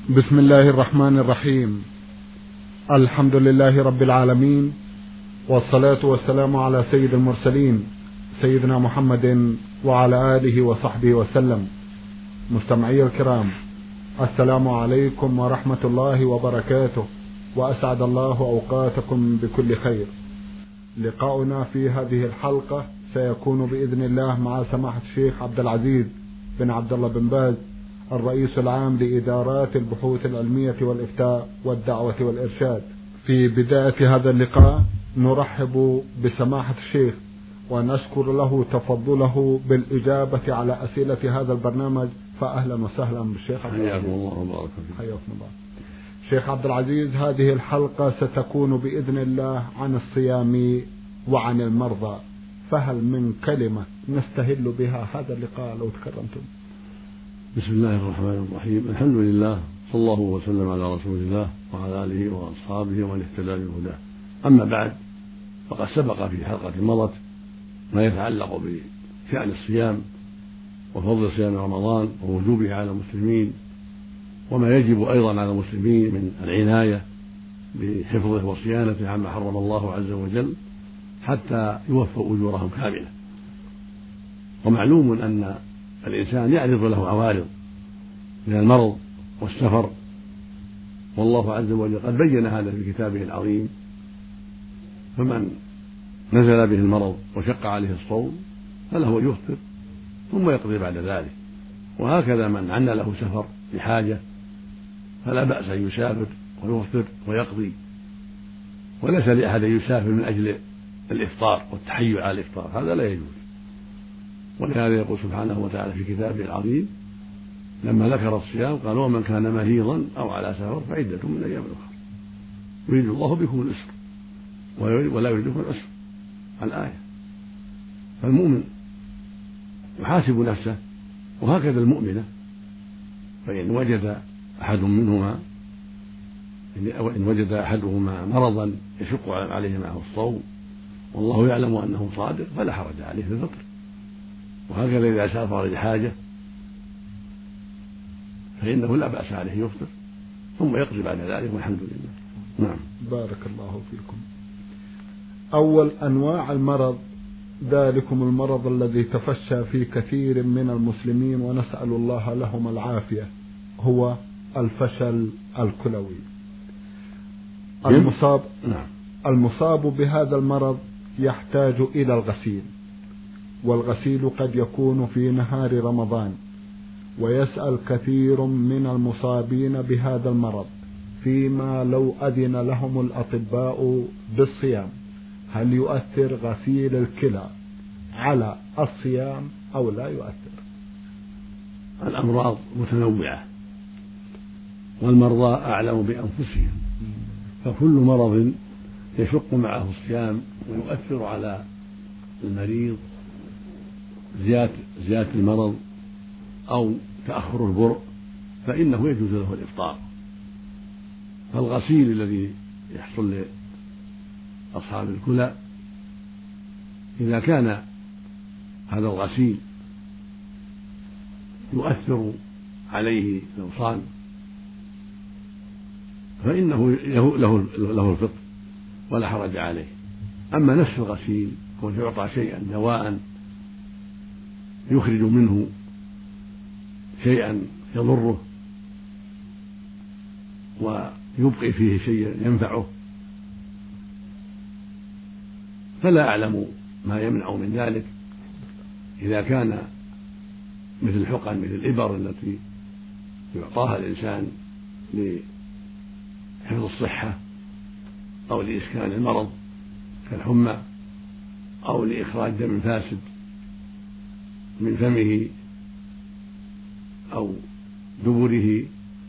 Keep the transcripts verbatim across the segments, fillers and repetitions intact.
بسم الله الرحمن الرحيم. الحمد لله رب العالمين، والصلاة والسلام على سيد المرسلين سيدنا محمد وعلى آله وصحبه وسلم. مستمعي الكرام، السلام عليكم ورحمة الله وبركاته، وأسعد الله أوقاتكم بكل خير. لقاؤنا في هذه الحلقة سيكون بإذن الله مع سماحة الشيخ عبد العزيز بن عبد الله بن باز، الرئيس العام لإدارات البحوث العلمية والإفتاء والدعوة والإرشاد. في بداية هذا اللقاء نرحب بسماحة الشيخ ونشكر له تفضله بالإجابة على أسئلة هذا البرنامج، فأهلا وسهلا بالشيخ عبد العزيز. حياكم الله وبارك فيكم. حياكم الله. شيخ عبد العزيز، هذه الحلقة ستكون بإذن الله عن الصيام وعن المرضى، فهل من كلمة نستهل بها هذا اللقاء لو تكرمتم؟ بسم الله الرحمن الرحيم. الحمد لله، صلى الله وسلم على رسول الله وعلى آله وأصحابه ومن اهتدى بهداه. أما بعد، فقد سبق في حلقة مضت ما يتعلق بشأن الصيام وفضل صيام رمضان ووجوبه على المسلمين، وما يجب أيضا على المسلمين من العناية بحفظه وصيانته عما حرم الله عز وجل حتى يوفوا أجورهم كاملة. ومعلوم أن الإنسان يعرض له عوارض من المرض والسفر، والله عز وجل قد بين هذا في كتابه العظيم، فمن نزل به المرض وشق عليه الصوم فله يفطر ثم يقضي بعد ذلك، وهكذا من عن له سفر لحاجة فلا بأس أن يسافر ويفطر ويقضي، وليس لأحد يسافر من أجل الإفطار والتحيل على الإفطار، هذا لا يجوز. ولهذا يقول سبحانه وتعالى في كتابه العظيم لما ذكر الصيام قال: ومن كان مريضا أو على سفر فعدة من أيام أخرى يريد الله بكم اليسر ولا يريد بكم العسر، الآية. فالمؤمن يحاسب نفسه، وهكذا المؤمنة، فإن وجد أحد منهما إن وجد أحدهما مرضا يشق عليه معه الصوم والله يعلم أنه صادق فلا حرج عليه في الفطر، وهكذا إذا سافر لحاجة فإنه لا بأس عليه يفطر ثم يقضي بعد ذلك والحمد لله. نعم. بارك الله فيكم. أول أنواع المرض ذلكم المرض الذي تفشى في كثير من المسلمين ونسأل الله لهم العافية، هو الفشل الكلوي. المصاب المصاب بهذا المرض يحتاج إلى الغسيل، والغسيل قد يكون في نهار رمضان، ويسأل كثير من المصابين بهذا المرض فيما لو أذن لهم الأطباء بالصيام هل يؤثر غسيل الكلى على الصيام أو لا يؤثر؟ الأمراض متنوعة والمرضى أعلم بأنفسهم، فكل مرض يشق معه الصيام ويؤثر على المريض زيادة زيادة المرض أو تأخر البرء فإنه يجوز له الإفطار. فالغسيل الذي يحصل لأصحاب الكلى إذا كان هذا الغسيل يؤثر عليه لو صام فإنه له له الفطر ولا حرج عليه. أما نفس الغسيل كون يعطى شيئا دواء يخرج منه شيئا يضره ويبقي فيه شيئا ينفعه فلا أعلم ما يمنع من ذلك إذا كان مثل الحقن مثل الإبر التي يعطاها الإنسان لحفظ الصحة أو لإسكان المرض كالحمى أو لإخراج دم فاسد من فمه أو دبره،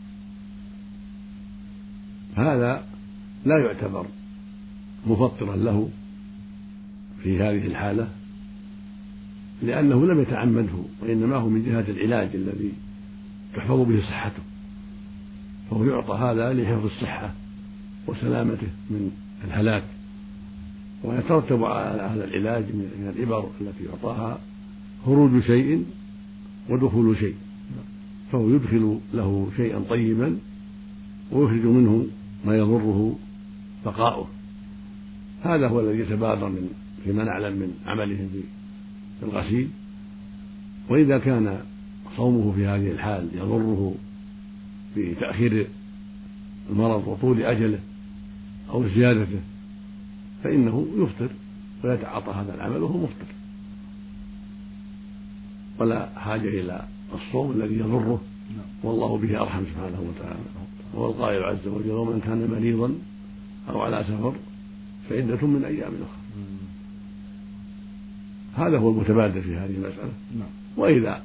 هذا لا يعتبر مفطرا له في هذه الحالة لأنه لم يتعمده، وإنما هو من جهة العلاج الذي تحفظ به صحته، فهو يعطى هذا لحفظ الصحة وسلامته من الهلاك. ويترتب على هذا العلاج من الإبر التي يعطاها خروج شيء ودخول شيء، فهو يدخل له شيئا طيبا ويخرج منه ما يضره بقاؤه. هذا هو الذي يتبادر من فيما نعلم من عملهم في الغسيل. وإذا كان صومه في هذه الحال يضره بتأخير المرض وطول أجله أو زيادته فإنه يفطر ويتعاطى هذا العمل وهو مفطر، ولا حاجة إلى الصوم الذي يضره، والله به أرحم سبحانه وتعالى. هو القائل عز وجل: ومن كان مريضا أو على سفر فعدة من أيام أخرى. هذا هو المتبادر في هذه المسألة. وإذا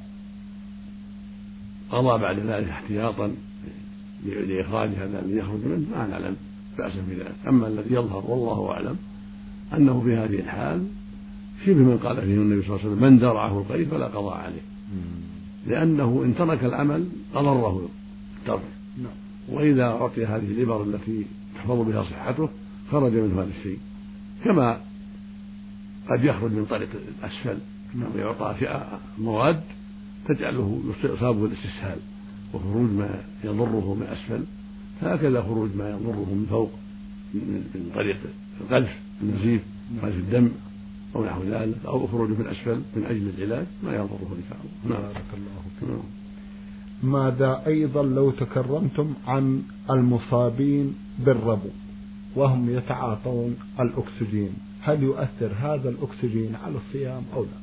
قضى بعد ذلك احتياطا لإخراج هذا الذي يخرج منه ما نعلم بأسا في ذلك. أما الذي يظهر والله أعلم أنه في هذه الحال شبه من قال فيه النبي صلى الله عليه وسلم: من درعه القيء فلا قضاء عليه، لأنه إن ترك العمل أضره الترك، وإذا أعطي هذه الإبر التي تحفظ بها صحته خرج منه هذا الشيء، كما قد يخرج من طريق الأسفل ويعطى مواد تجعله يصاب بالاستسهال وخروج ما يضره من أسفل، فهكذا خروج ما يضره من فوق من طريق القذف النزيف قذف الدم أو نحو ذلك، أو خروج من أسفل من أجل العلاج ما يضره إن شاء الله. بارك الله فيكم. ماذا أيضا لو تكرمتم عن المصابين بالربو وهم يتعاطون الأكسجين، هل يؤثر هذا الأكسجين على الصيام أو لا؟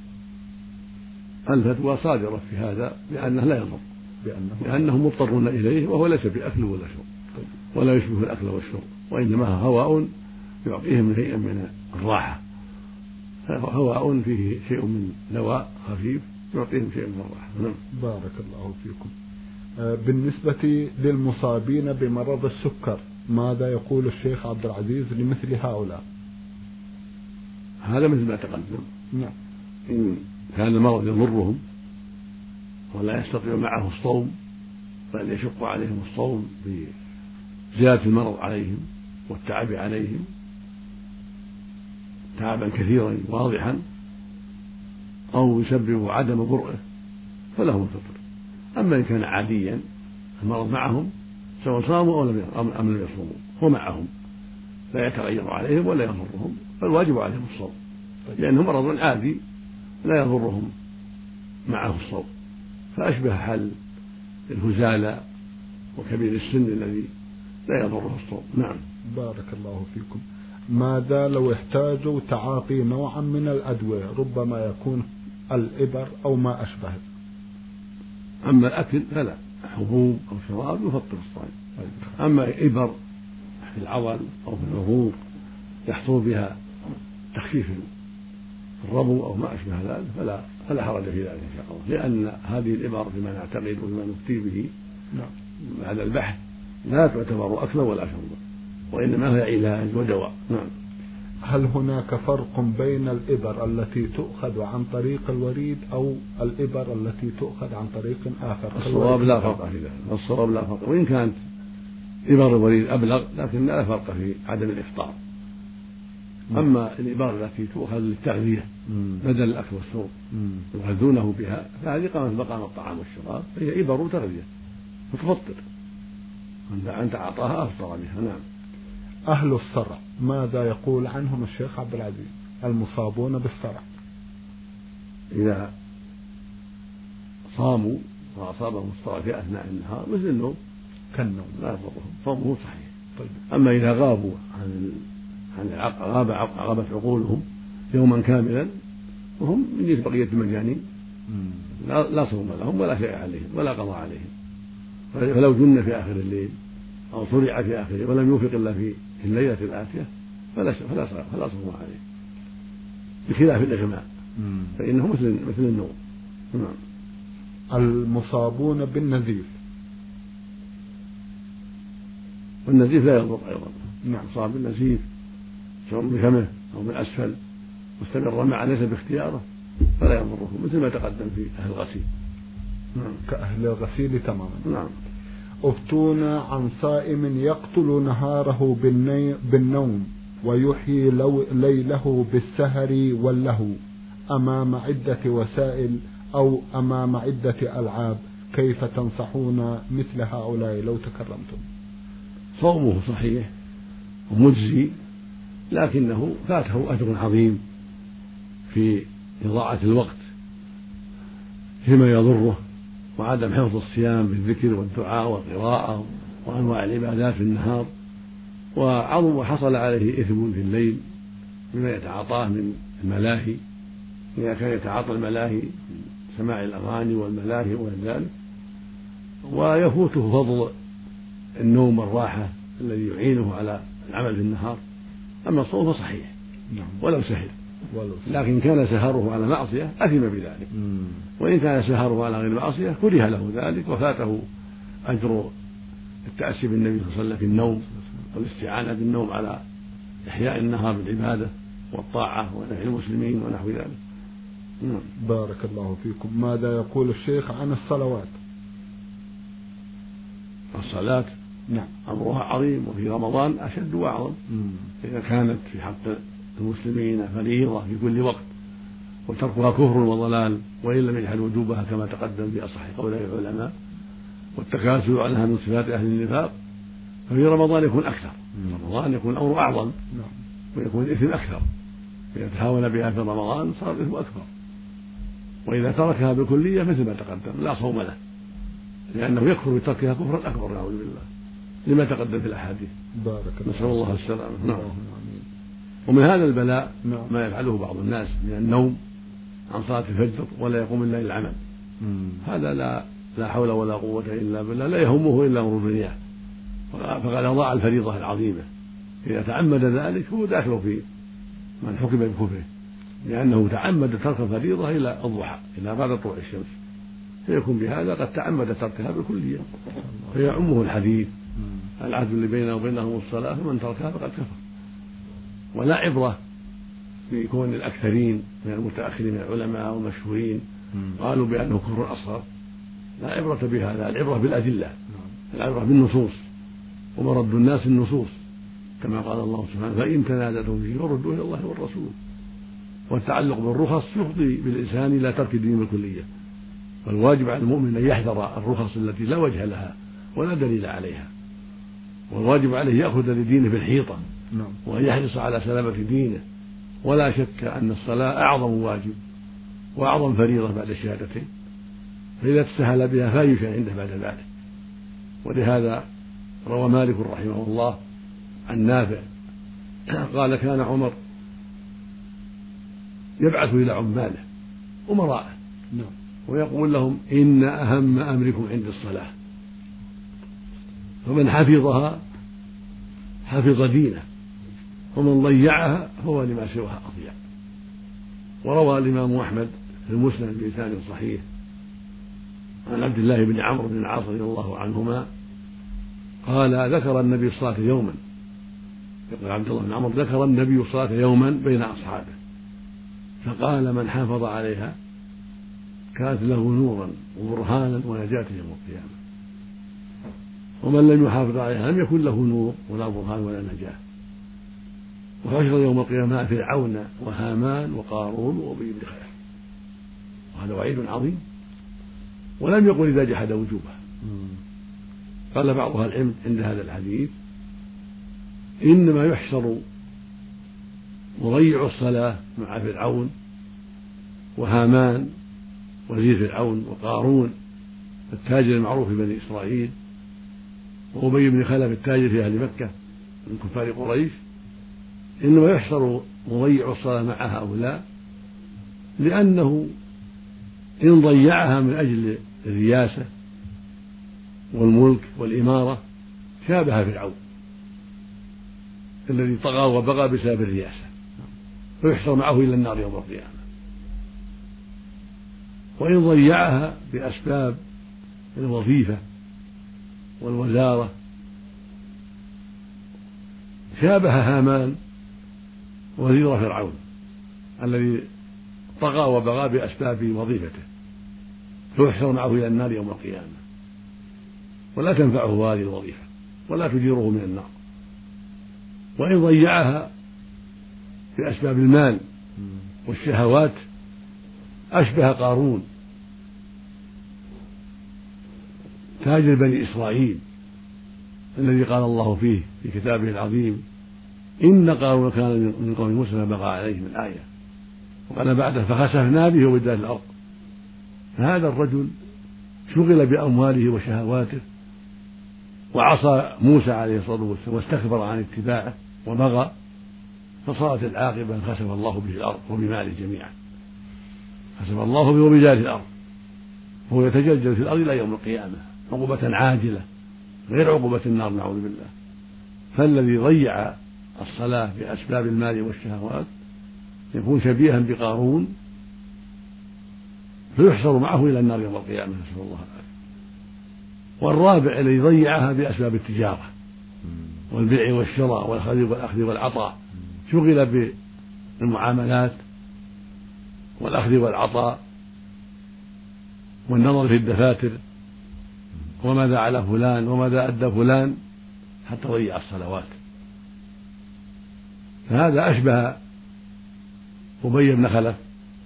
الفتوى صادرة في هذا لأنه لا يضر، لأنه لأنهم مضطرون إليه وهو ليس بأكل ولا شرب ولا يشبه الأكل والشرب، وإنما هواء يعطيهم شيئا من الراحة، هواء فيه شيء من دواء خفيف يعطيهم شيء من الراحة. بارك الله فيكم. بالنسبة للمصابين بمرض السكر ماذا يقول الشيخ عبد العزيز لمثل هؤلاء؟ هذا مثل ما تقدم. نعم. إن كان المرض يضرهم ولا يستطيع معه الصوم بل يشق عليهم الصوم بزيادة المرض عليهم والتعب عليهم تعبا كثيرا واضحا، أو يسبب عدم برئه فلهم الفطر. أما إن كان عاديا المرض معهم سواء صاموا أو لم يصوموا هو معهم لا يتغير عليهم ولا يضرهم، فالواجب عليهم الصوم لأنه مرض عادي لا يضرهم معه الصوم، فأشبه حال الهزالة وكبير السن الذي لا يضره الصوم. نعم. بارك الله فيكم. ماذا لو احتاجوا تعاطي نوعا من الأدوية ربما يكون الإبر أو ما أشبهه؟ أما الأكل فلا، حبوب أو شراب يفطر الصائم. أما إبر في العضل أو في العروق يحصل بها تخفيف الربو أو ما أشبه ذلك فلا فلا حرج في ذلك إن شاء الله، لأن هذه الإبر فيما نعتقد وفيما نفتي به بعد البحث لا تعتبر أكلا ولا شربا، وإنما هي علاج ودواء. نعم. هل هناك فرق بين الإبر التي تؤخذ عن طريق الوريد أو الإبر التي تؤخذ عن طريق آخر؟ الصواب لا فرق في ذلك، الصواب لا فرق، وإن كانت إبر الوريد أبلغ لكن لا فرق في عدم الإفطار. أما الإبر التي تؤخذ للتغذية بدل الأكل والشرب يغذونه بها فهذه قامت مقام الطعام والشراب، فهي إبر تغذية فتفطر، أنت أعطاها أفطر بها. نعم. أهل الصرع ماذا يقول عنهم الشيخ عبد العزيز المصابون بالصرع؟ إذا صاموا وأصابهم الصرع في أثناء النهار مثل النوم كالنوم لا يضرهم، صومه صحيح. طيب. أما إذا غابوا عن عن غاب غابت عقولهم يوما كاملا وهم من جنس بقية المجانين لا, لا صوم لهم ولا شيء عليهم ولا قضاء عليهم، فلو جن في آخر الليل أو صرع في آخره ولم يوفق إلا في الليلة الآتية فلا فلا فلا صوم عليه، بخلاف الإغماء فإنه مثل مثل النوم. نعم. المصابون بالنزيف، والنزيف لا يضر أيضا. نعم. مصاب بالنزيف سواء من فمه أو من أسفل مستمرا مع ليس باختياره فلا يضره، مثل ما تقدم في أهل الغسيل. نعم. كأهل الغسيل تماما. نعم. أفتونا عن صائم يقتل نهاره بالنوم ويحيي ليله بالسهر واللهو أمام عدة وسائل أو أمام عدة ألعاب، كيف تنصحون مثل هؤلاء لو تكرمتم؟ صومه صحيح ومجزي، لكنه فاته أجر عظيم في إضاعة الوقت فيما يضره، وعدم حفظ الصيام بالذكر والدعاء والقراءة وأنواع العبادات في النهار، وعظم وحصل عليه إثم في الليل بما يتعاطاه من الملاهي، إذا كان يتعاطى الملاهي سماع الأغاني والملاهي وغير ذلك، ويفوته فضل النوم والراحة الذي يعينه على العمل في النهار. أما الصوم فصحيح ولو سهر، لكن كان سهره على معصية أثم بذلك، وإن كان سهره على غير معصية كره له ذلك وفاته أجر التأسي بالنبي صلى الله عليه وسلم في النوم والاستعانة بالنوم على إحياء النهار بالعبادة والطاعة ونفع المسلمين ونحو ذلك. بارك الله فيكم. ماذا يقول الشيخ عن الصلوات؟ الصلاة نعم أمرها عظيم، وفي رمضان أشد وأعظم إذا كانت في حق المسلمين فريضة في كل وقت، وتركها كفر وضلال وإن لم يجحد وجوبها كما تقدم في أصح قولي العلماء، والتكاسل عنها من صفات أهل النفاق، ففي رمضان يكون أكثر، في رمضان يكون الأمر أعظم ويكون الإثم أكثر، إذا تهاون بها في رمضان صار الإثم أكثر، وإذا تركها بالكلية مثل ما تقدم لا صوم له، لأنه يكفر بتركها كفرا أكبر نعوذ بالله لما تقدم في الأحاديث. نسأل الله السلامة. نعم. ومن هذا البلاء ما يفعله بعض الناس من النوم عن صلاة الفجر ولا يقوم إلا للعمل، هذا لا لا حول ولا قوة إلا بالله، لا يهمه إلا أمر الدنيا، فقد أضاع الفريضة العظيمة. إذا تعمد ذلك هو داخل في من حكم بكفره، لأنه تعمد ترك الفريضة إلى الضحى إلى بعد طلوع الشمس، فيكون بهذا قد تعمد تركها بالكلية، فيعمه الحديث العهد اللي بيننا وبينهم الصلاة فمن تركها فقد كفر. ولا عبرة بكون الأكثرين من المتأخرين من العلماء والمشهورين قالوا بأنه كفر أصغر، لا عبرة بهذا، العبرة بالأدلة، العبرة بالنصوص، ومرد الناس النصوص كما قال الله سبحانه فإن تنازعتم فيه فردوه إلى الله والرسول. والتعلق بالرخص يفضي بالإنسان إلى ترك الدين بالكلية، والواجب على المؤمن أن يحذر الرخص التي لا وجه لها ولا دليل عليها، والواجب عليه يأخذ لدينه بالحيطة وأن يحرص على سلامة دينه. ولا شك أن الصلاة أعظم واجب وأعظم فريضة بعد الشهادتين، فإذا تسهل بها فأي شيء عنده بعد ذلك. ولهذا روى مالك رحمه الله عن نافع قال كان عمر يبعث إلى عماله أمراءه ويقول لهم إن أهم أمركم عند الصلاة، فمن حفظها حفظ دينه، ومن ضيعها فهو لما سواها أضيع. وروى الإمام أحمد في المسند بإسناد صحيح عن عبد الله بن عمرو بن العاص رضي الله عنهما قال ذكر النبي الصلاة يوما، يقول عبد الله بن عمرو ذكر النبي الصلاة يوما بين أصحابه فقال من حافظ عليها كانت له نورا وبرهانا ونجاة يوم القيامة، ومن لم يحافظ عليها لم يكن له نور ولا برهان ولا نجاة. وحشر يوم القيامة فرعون وهامان وقارون وأبي بن خلف، وهذا وعيد عظيم. ولم يقل إذا جحد وجوبها. قال بعض أهل العلم عند هذا الحديث إنما يحشر مضيع الصلاة مع فرعون وهامان وزير فرعون وقارون التاجر المعروف في بني إسرائيل وأبي بن خلف التاجر في أهل مكة من كفار قريش، إنما يحشر مضيع الصلاة مع هؤلاء لأنه إن ضيعها من أجل الرياسة والملك والإمارة شابه فرعون الذي طغى وبغى بسبب الرياسة، فيحشر معه إلى النار يوم القيامة. وإن ضيعها بأسباب الوظيفة والوزارة شابه هامان وزير فرعون الذي طغى وبغى بأسباب وظيفته، فيحشر معه إلى النار يوم القيامة، ولا تنفعه هذه الوظيفة ولا تجيره من النار. وإن ضيعها بأسباب المال والشهوات أشبه قارون تاجر بني إسرائيل الذي قال الله فيه في كتابه العظيم إن قارون كان من قوم موسى فبغى عليهم الآية، وقال بعده فخسفنا به وبداره الأرض. فهذا الرجل شغل بأمواله وشهواته وعصى موسى عليه الصلاة والسلام واستكبر عن اتباعه وبغى، فصارت العاقبة أن خسف الله به الأرض وبماله جميعا، خسف الله به وبداره الأرض، وهو يتجلجل في الأرض إلى يوم القيامة عقوبة عاجلة غير عقوبة النار نعوذ بالله. فالذي ضيع الصلاة بأسباب المال والشهوات يكون شبيها بقارون فيحشر معه إلى النار يوم القيامة، نسأل الله العافية. والرابع الذي ضيعها بأسباب التجارة والبيع والشراء والأخذ والعطاء، شغل بالمعاملات والأخذ والعطاء والنظر في الدفاتر وماذا على فلان وماذا أدى فلان حتى ضيع الصلوات. فهذا أشبه أبي بن خلف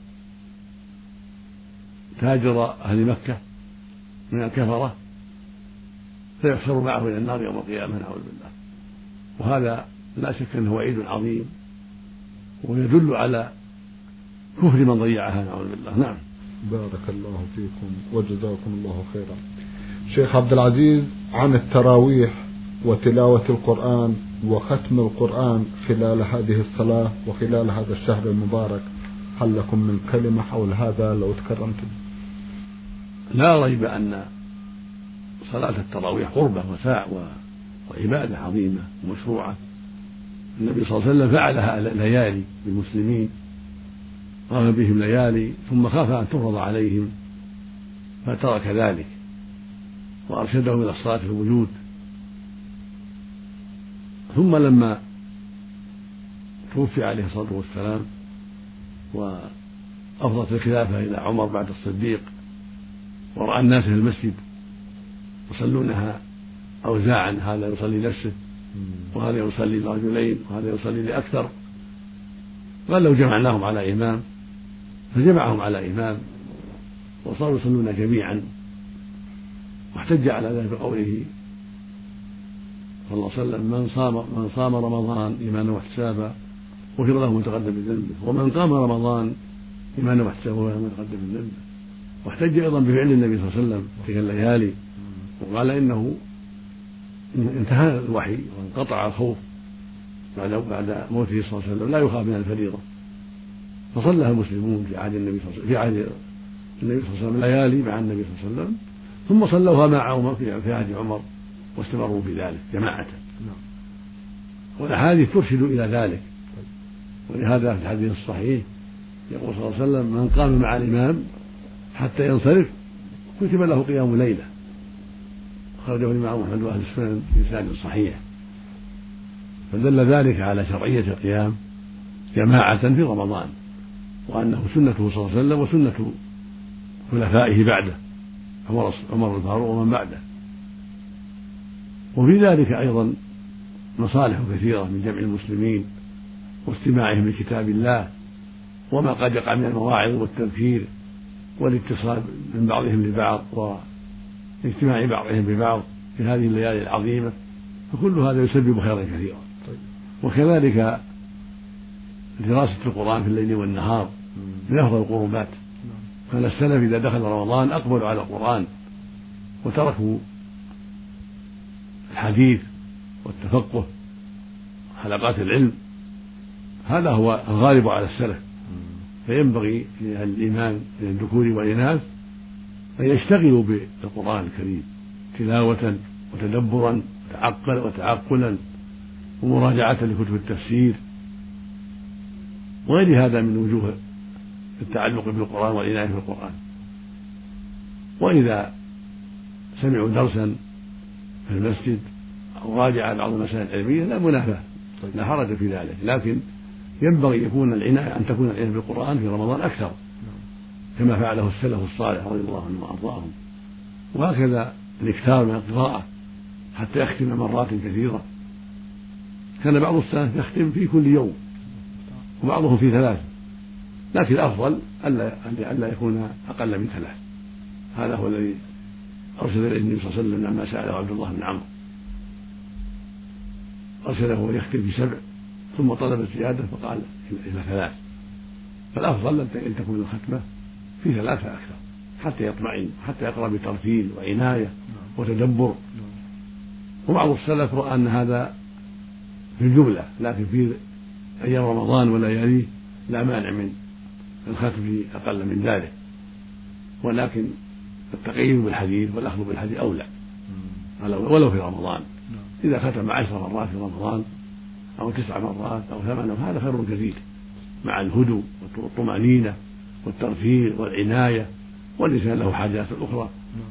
تاجر أهل مكة من الكفرة فيحشر معه إلى النار يوم القيامة نعوذ بالله. وهذا لا شك أنه وعيد عظيم ويدل على كفر من ضيعها نعوذ بالله. نعم. بارك الله فيكم وجزاكم الله خيرا. شيخ عبد العزيز، عن التراويح وتلاوة القرآن وختم القرآن خلال هذه الصلاة وخلال هذا الشهر المبارك، هل لكم من كلمة حول هذا لو تكرمتم؟ لا ريب أن صلاة التراويح قربة وساع وعبادة عظيمة ومشروعة. النبي صلى الله عليه وسلم فعلها ليالي بالمسلمين، قام بهم ليالي ثم خاف أن تفرض عليهم فترك ذلك وأرشدهم إلى الصلاة في الوجود. ثم لما توفي عليه الصلاة والسلام وأفضت الخلافة إلى عمر بعد الصديق ورأى الناس في المسجد يصلونها أوزاعا، هذا يصلي نفسه وهذا يصلي لرجلين وهذا يصلي لأكثر، قال لو جمعناهم على إمام، فجمعهم على إمام وصاروا يصلون جميعا. واحتج على ذلك بقوله صلى الله عليه وسلم من صام من صام رمضان إيمانا واحتسابا غفر له ما تقدم من ذنبه، ومن قام رمضان إيمانا واحتسابا غفر له ما تقدم من ذنبه. واحتج أيضا بفعل النبي صلى الله عليه وسلم تلك الليالي وقال إنه انتهى الوحي وانقطع الخوف بعد بعد موته صلى الله عليه وسلم، لا يخاف من الفريضة، فصلىها المسلمون في عهد النبي صلى الله عليه وسلم في عهد النبي صلى الله عليه وسلم ليالي مع النبي صلى الله عليه وسلم، ثم صلوها مع عمر في عهد عمر واستمروا في ذلك جماعة. والأحاديث ترشد إلى ذلك، ولهذا في الحديث الصحيح يقول صلى الله عليه وسلم من قام مع الإمام حتى ينصرف كتب له قيام ليلة، خرجه الإمام أحمد وأهل السنن بإسناد صحيح. فدل ذلك على شرعية القيام جماعة في رمضان، وأنه سنته صلى الله عليه وسلم وسنة خلفائه بعده عمر عمر الفاروق ومن بعده. وفي ذلك أيضا مصالح كثيرة من جمع المسلمين واستماعهم لكتاب الله وما قد يقع من المواعظ والتذكير والاتصال من بعضهم لبعض واجتماع بعضهم ببعض في هذه الليالي العظيمة، فكل هذا يسبب خيرا كثيرا. وكذلك دراسة القرآن في الليل والنهار من أفضل القربات. كان السلف إذا دخل رمضان أقبلوا على القرآن وتركوا الحديث والتفقه حلقات العلم، هذا هو الغالب على السلف. فينبغي لأهل الإيمان من الذكور والإناث أن يشتغلوا بالقرآن الكريم تلاوة وتدبرا وتعقل وتعقلا ومراجعة لكتب التفسير وغير هذا من وجوه التعلق بالقرآن والعناية بالقرآن. وإذا سمعوا درسا في المسجد أو راجع بعض المسائل العلمية لا منافاة، لا حرج في ذلك، لكن ينبغي يكون العناية أن تكون العناية بالقرآن في رمضان أكثر كما فعله السلف الصالح رضي الله عنهم وأرضاهم. وهكذا الإكثار من القراءة حتى يختم مرات كثيرة. كان بعض السلف يختم في كل يوم وبعضهم في ثلاث، لكن الأفضل ألا يكون أقل من ثلاث. هذا هو الذي أرشد إليه النبي صلى الله عليه وسلم لما سأله عبد الله بن عمرو أرسله يختم بسبع ثم طلب الزيادة فقال إلى ثلاث، فالأفضل أن تكون الختمة في ثلاثة أكثر حتى يطمئن، حتى يقرأ بترتيل وعناية وتدبر. وبعض السلف رأى أن هذا في الجملة، لكن في أيام رمضان ولياليه لا مانع من الختم في أقل من ذلك، ولكن التقييد بالحديث والأخذ بالحديث أولى ولو في رمضان. إذا ختم عشر مرات في رمضان أو تسع مرات أو ثمان، هذا خير كثير مع الهدوء والطمأنينة والترتيل والعناية، والإنسان له حاجات أخرى.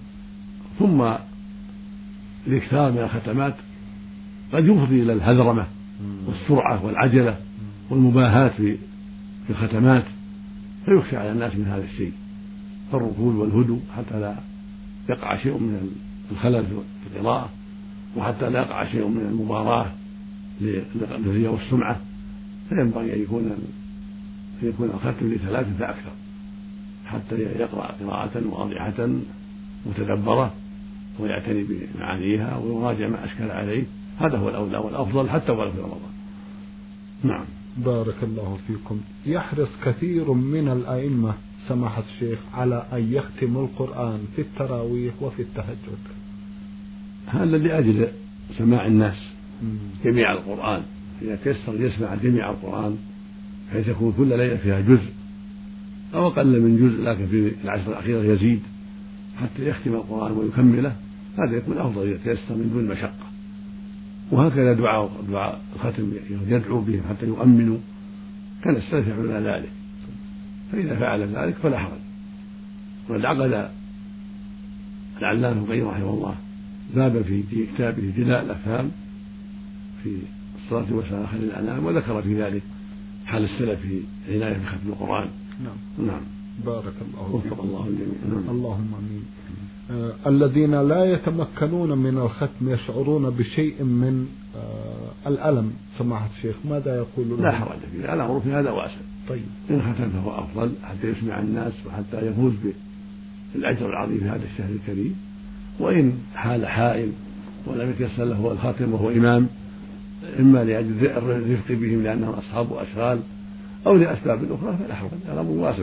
ثم الإكثار من الختمات قد يفضي إلى الهذرمة والسرعة والعجلة والمباهاة في الختمات، فيخشى على الناس من هذا الشيء، فالركود والهدوء حتى لا يقع شيء من الخلل في القراءة، وحتى لا يقع شيء من المباراة للرياء والسمعة، فينبغي أن يكون أن يكون الختم لثلاثة فأكثر حتى يقرأ قراءة واضحة متدبرة ويعتني بمعانيها ويراجع ما أشكل عليه. هذا هو الأولى والأفضل حتى ولو في رمضان. نعم. بارك الله فيكم. يحرص كثير من الأئمة سماحة الشيخ على أن يختم القرآن في التراويح وفي التهجد، هذا لأجل سماع الناس جميع القرآن، إذا تيسر يسمع جميع القرآن بحيث يكون كل ليلة فيها جزء أو أقل من جزء، لكن في العشر الأخيرة يزيد حتى يختم القرآن ويكمله، هذا يكون أفضل إذا تيسر من دون مشقة. وهكذا دعاء دعاء الختم يدعو بهم حتى يؤمنوا، كان السلف يفعلون ذلك، فإذا فعل ذلك فلا حرج. وقد عقد العلامة ابن القيم رحمه الله باب في كتابه جلاء الأفهام في الصلاة والسلام على خير الأنام، وذكر في ذلك حال السلف في عناية بختم القرآن. نعم. نعم. بارك الله فيكم. الله الجميع. نعم. اللهم آمين. آه الذين لا يتمكنون من الختم يشعرون بشيء من آه الألم سماحة الشيخ، ماذا يقول لهم؟ لا حرج فيه، الأمر في هذا واسع. طيب. إن ختم فهو أفضل حتى يسمع الناس وحتى يفوز بالأجر العظيم في هذا الشهر الكريم. وإن حال حائل ولم يتيسر له الختم وهو إمام، إما لأجل الرفق بهم لأنهم أصحاب أشغال أو لأسباب أخرى، فلا حرج، الأمر واسع.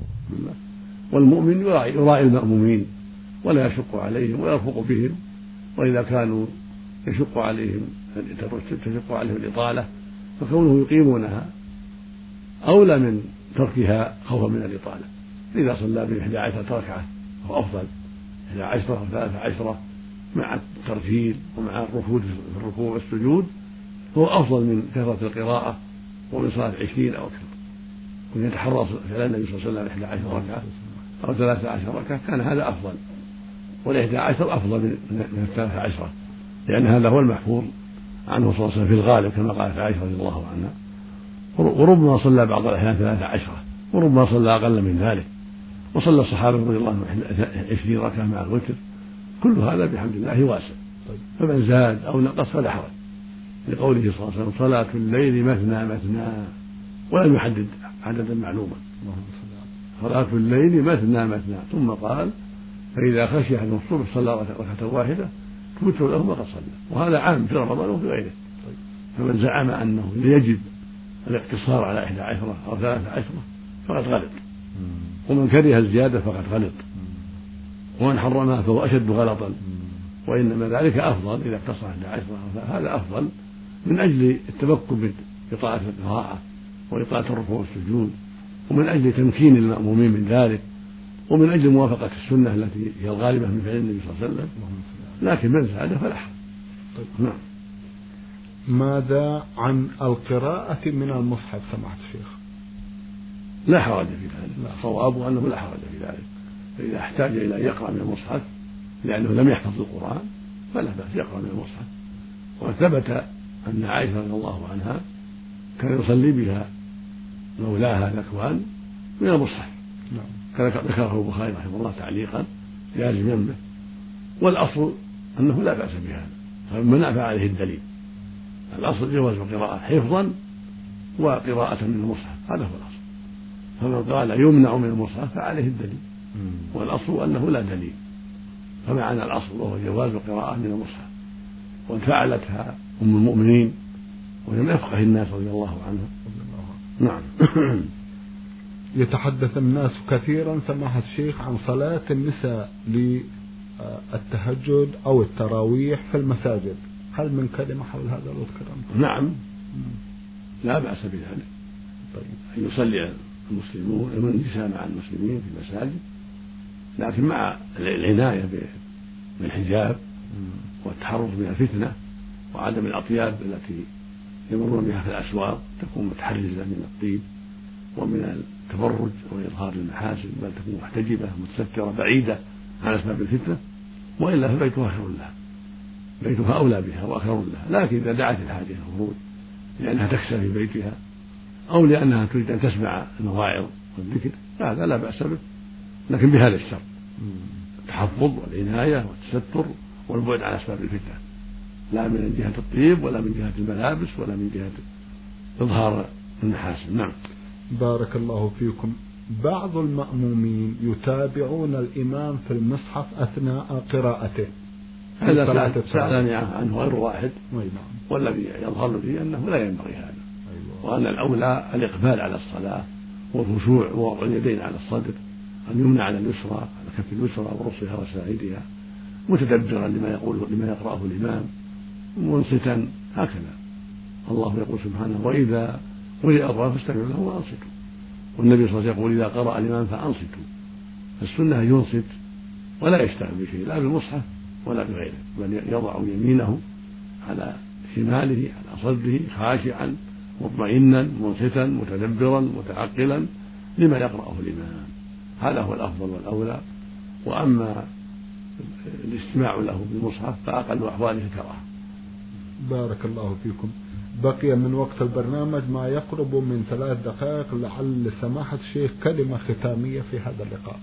والمؤمن يراعي, يراعي المأمومين ولا يشق عليهم ويرفق بهم، وإذا كانوا يشق عليهم تشق عليهم الإطالة فكونه يقيمونها أولى من تركها خوفا من الإطالة. إذا صلى بإحدى عشرة ركعة فهو أفضل، إحدى عشرة وثلاثة عشرة مع الترتيل ومع الركود في الركوع والسجود هو أفضل من كثرة القراءة ومن صلاة عشرين أو أكثر. كن يتحرص فعل النبي صلى الله عليه وسلم إحدى عشرة ركعة أو ثلاثة عشر ركعة، كان هذا أفضل، والإحدى عشر أفضل من الثلاثة عشرة، لأن هذا هو المحفوظ عنه صلى الله عليه وسلم في الغالب كما قالت عائشة رضي الله عنها. وربما صلى بعض الأحيان ثلاثة عشرة وربما صلى أقل من ذلك، وصلى الصحابة رضي الله عنهم عشرين ركعة مع الوتر، كل هذا بحمد الله واسع. فمن زاد أو نقص فلا حرج، لقوله صلى الله عليه وسلم صلاة الليل مثنى مثنى، ولم يحدد عددا معلوما، صلاة الليل مثنى مثنى، ثم قال فإذا خشي أحدهم الصبح صلى ركعة واحدة توتر له ما قد صلى، وهذا عام في رمضان وفي غيره. فمن زعم أنه يجب الاقتصار على إحدى عشرة أو ثلاثة عشرة فقد غلط، ومن كره الزيادة فقد غلط، ومن حرمها فهو أشد غلطا، وإنما ذلك أفضل إذا اقتصر على إحدى عشرة، هذا أفضل من أجل التمكن من إطاعة القراءة وإطاعة الركوع والسجود، ومن أجل تمكين المأمومين من ذلك، ومن أجل موافقة السنة التي هي الغالبة من فعل النبي صلى الله عليه وسلم. لكن من زاد فلا حرج. نعم. ماذا عن القراءة من المصحف سماحة الشيخ؟ لا حرج في ذلك، الصواب أنه لا حرج في ذلك، فإذا احتاج إلى أن يقرأ من المصحف لأنه لم يحفظ القرآن فلا بأس يقرأ من المصحف. وثبت أن عائشة رضي الله عنها كان يصلي بها مولاها ذكوان من المصحف، كان ذكره البخاري رحمه الله تعليقا لازم ينبه، والأصل أنه لا بأس بهذا، فمن فعله الدليل، الأصل جواز القراءة حفظا وقراءة من المصحف، هذا هو الأصل. فمن قال يمنع من المصحف فعليه الدليل، والأصل أنه لا دليل، فمعنى الأصل وهو جواز القراءة من المصحف. وفعلتها أم المؤمنين ولم يفقه الناس رضي الله عنه. نعم. يتحدث الناس كثيرا سماحة الشيخ عن صلاة النساء للتهجد أو التراويح في المساجد، هل من كلمة حول هذا لو تكرمت؟ نعم، لا بأس بذلك. طيب، أن يصلي المسلمون النساء مع المسلمين في المساجد، لكن مع العناية بالحجاب والتحرز من الفتنة وعدم الأطياب التي يمرون بها في الأسواق، تكون متحرزة من الطيب ومن التبرج وإظهار المحاسن، بل تكون محتجبة متسترة بعيدة عن أسباب الفتنة، وإلا فبيتها خير لها، بيتها أولى بها وأخير لها. لكن إذا دعت الحاجة الخروج لأنها تكسى في بيتها أو لأنها تريد أن تسمع المواعظ والذكر هذا لا بأس به، لكن بهذا الشرط: التحفظ والعناية والتستر والبعد عن أسباب الفتنة، لا من جهة الطيب ولا من جهة الملابس ولا من جهة إظهار المحاسن. نعم. بارك الله فيكم. بعض المأمومين يتابعون الإمام في المصحف أثناء قراءته، هذا سألني عنه غير واحد، والذي يظهر لي أنه لا ينبغي هذا، وأن الأولى الإقبال على الصلاة والخشوع ووضع اليدين على الصدر، أن يمنع على اليسرى على كف اليسرى ورصها وساعدها، متدبرا لما يقول لما يقرأه الإمام، منصتا. هكذا الله يقول سبحانه: وإذا قرئ القرآن فاستمعوا له وأنصتوا. والنبي صلى الله عليه وسلم يقول: إذا قرأ الإمام فأنصتوا. السنة ينصت ولا يشتغل بشيء، لا بالمصحف ولا بغيره، بل يضع يمينه على شماله على صدره خاشعا مطمئنا منصتا متدبرا متعقلا لما يقرأه الإمام. هذا هو الأفضل والأولى. وأما الاستماع له بالمصحف فأقل أحواله الكراهة. بارك الله فيكم. بقي من وقت البرنامج ما يقرب من ثلاث دقائق، لعل سماحة الشيخ كلمة ختامية في هذا اللقاء.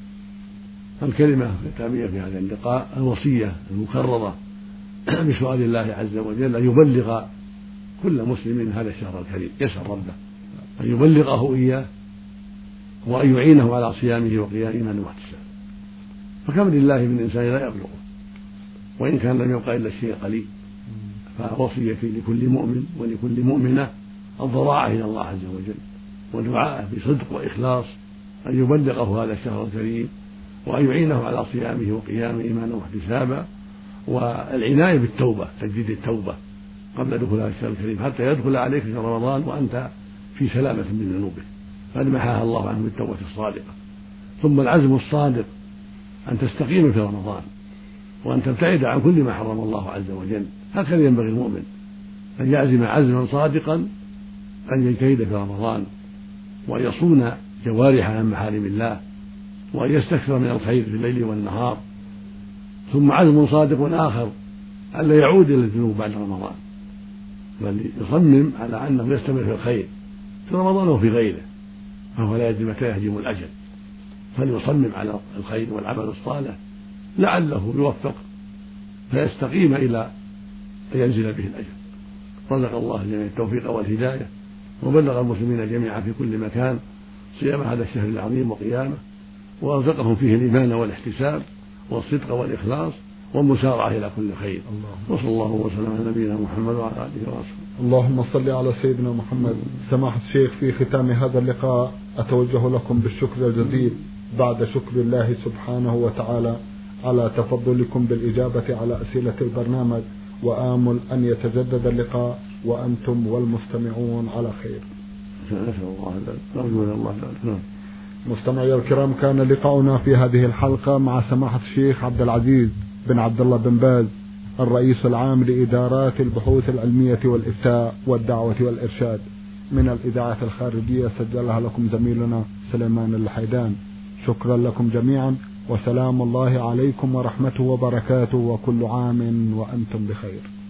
الكلمة الختامية في هذا اللقاء الوصية المكررة بسؤال الله عز وجل أن يبلغ كل مسلم هذا الشهر الكريم، يسأل ربه أن يبلغه إياه وأن يعينه على صيامه وقيام إيمانه واحتسابه. فكم لله من إنسان لا يبلغه، وإن كان لم يبقى إلا الشيء قليل. فوصيتي لكل مؤمن ولكل مؤمنة الضراعة إلى الله عز وجل ودعاءه بصدق وإخلاص أن يبلغه هذا الشهر الكريم وأن يعينه على صيامه وقيام إيمانه واحتسابا، والعناية بالتوبة، تجديد التوبة قبل دخول هذا الشهر الكريم حتى يدخل عليك في رمضان وأنت في سلامة من ذنوبه قد محاها الله عنه بالتوبة الصادقة. ثم العزم الصادق أن تستقيم في رمضان وأن تبتعد عن كل ما حرم الله عز وجل. هكذا ينبغي المؤمن أن يعزم عزما صادقا أن يجتهد في رمضان وأن يصون جوارحه عن محارم الله وأن يستكثر من الخير في الليل والنهار. ثم عزم صادق آخر ألا يعود إلى الذنوب بعد رمضان، بل يصمم على أنه يستمر في الخير في رمضان وفي غيره، فهو لا يدري متى يهجم الأجل، فليصمم على الخير والعمل الصالح لعله يوفق فيستقيم إلى أن ينزل به الأجر. رزق الله جميع التوفيق والهداية وبلغ المسلمين جميعا في كل مكان صيام هذا الشهر العظيم وقيامه، ورزقهم فيه الإيمان والاحتساب والصدق والإخلاص والمسارعة إلى كل خير. وصلى الله وسلم على نبينا محمد وعلى آله وصحبه. اللهم صل على سيدنا محمد. سماحة الشيخ، في ختام هذا اللقاء أتوجه لكم بالشكر الجزيل بعد شكر الله سبحانه وتعالى على تفضلكم بالإجابة على أسئلة البرنامج، وآمل أن يتجدد اللقاء وأنتم والمستمعون على خير. مستمعي الكرام، كان لقاؤنا في هذه الحلقة مع سماحة الشيخ عبد العزيز بن عبد الله بن باز، الرئيس العام لإدارات البحوث العلمية والإفتاء والدعوة والإرشاد، من الإذاعة الخارجية سجلها لكم زميلنا سليمان الحيدان. شكرا لكم جميعا، وسلام الله عليكم ورحمته وبركاته، وكل عام وأنتم بخير.